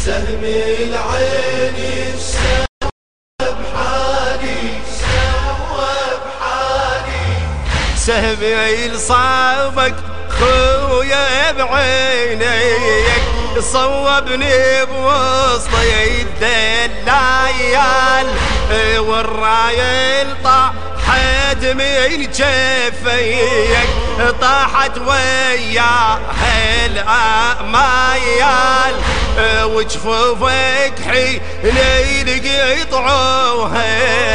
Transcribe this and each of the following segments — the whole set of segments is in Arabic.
سهم العين سوى بحالي سهمي لصابك خويا بعينيك صوبني بوسطي الدلال والرايل طاحت من جفيك طاحت وياها الامايال وجفوفك حين يقطعوها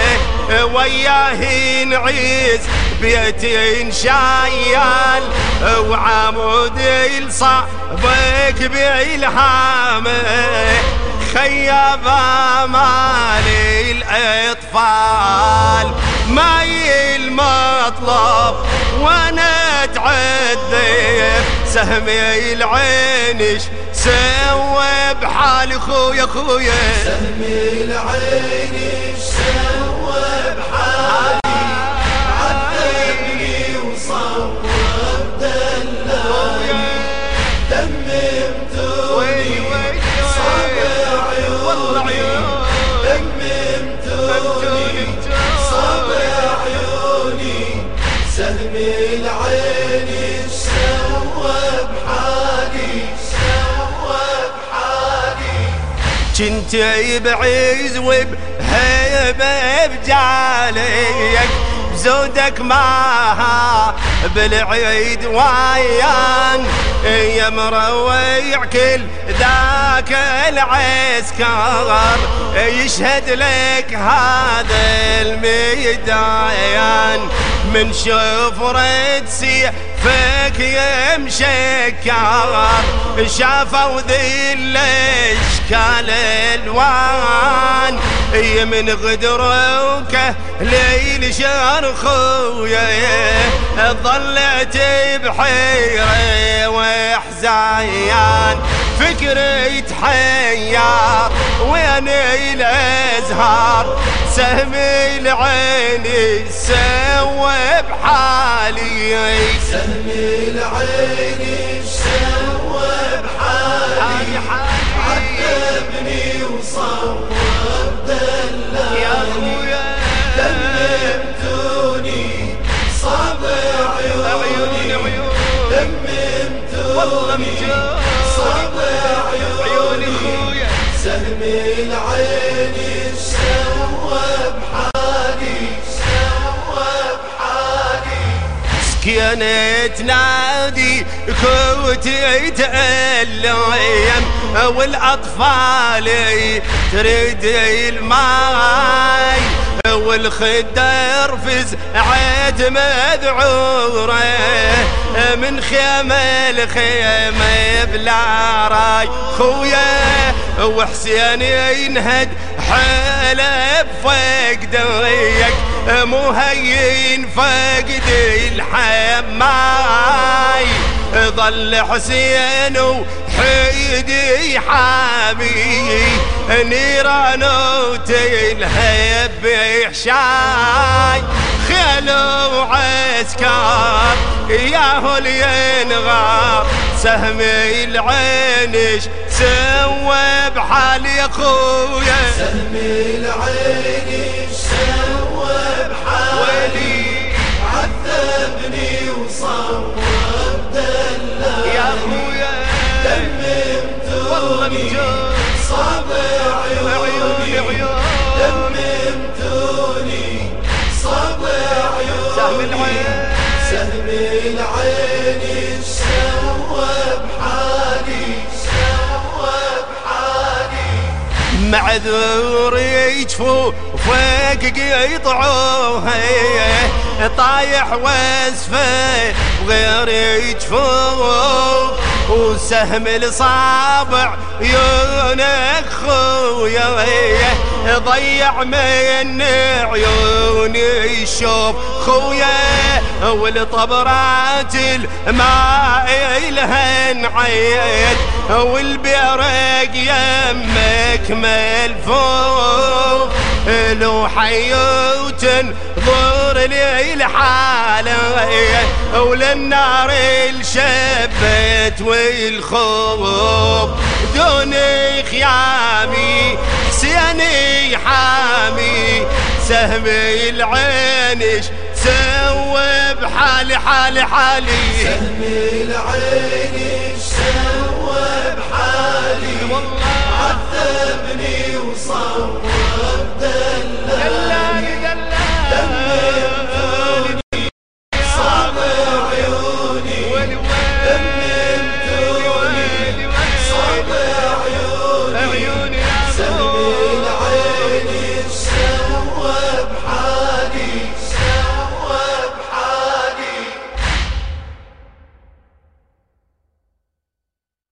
وياه نعيس بيتي شايال وعمودي لصابك بالهامه خيب مالي الاطفال ماي المطلب وانا اتعذب سهمي العينش سوى بحالي خويا سهمي العين سوى بحالي عذبني وصوب دلاني دممتوني صاب عيوني دممتوني صاب عيوني سهمي العين سوى بحالي كنت بعز وبهيبة بجاليك زودك معها بالعيد ويان يا مرويع كل ذاك العسكر يشهد لك هذا الميدان من شفرة سيفك يا مشكر شافوا ذي الاشكال الوان من غدروك ليل شهر خويا ضلت بحيرة واحزان فكري تحير وين الازهار سهمي العين سوى بحالي سهمي العين سوى بحالي عذبني وصوب دلاني يا خويا دممتوني صاب عيوني دممتوني صاب عيوني خويا سهمي العين سوى بحالي سكينة نادي كنت يتألم والأطفال تريد الماي والخدر فزعت مذعورة من خيمة لخيمة بلا راي خويا وحسين ينهد حلب فقديك مهين فقد الحماي ظل حسين وحيدي حامي نيران وتلهب بحشاي خيل وعسكر ياهو ينغار سهمي العينش سوى بحالي يا خويا سهمي العين سوى بحالي عذبني وصوب دلاني يا خويا دممتوني صاب عيوني دممتوني صاب عيوني سهمي العين سوى بحالي معذور يجفوفك يقطعوها طايح واسفه وغير يجفوف وسهم الصابع يونك خويا ضيع من عيوني الشوف خويا والطبرات الماء الهن عيد والبرق يمك ملفوف لو حيوت ضر لي الحالة وللنار الشبت والخوف دوني خيامي حسيني حامي سهمي العينش سوى بحالي حالي سهمي العينش سوى بحالي عذبني وصوب دمي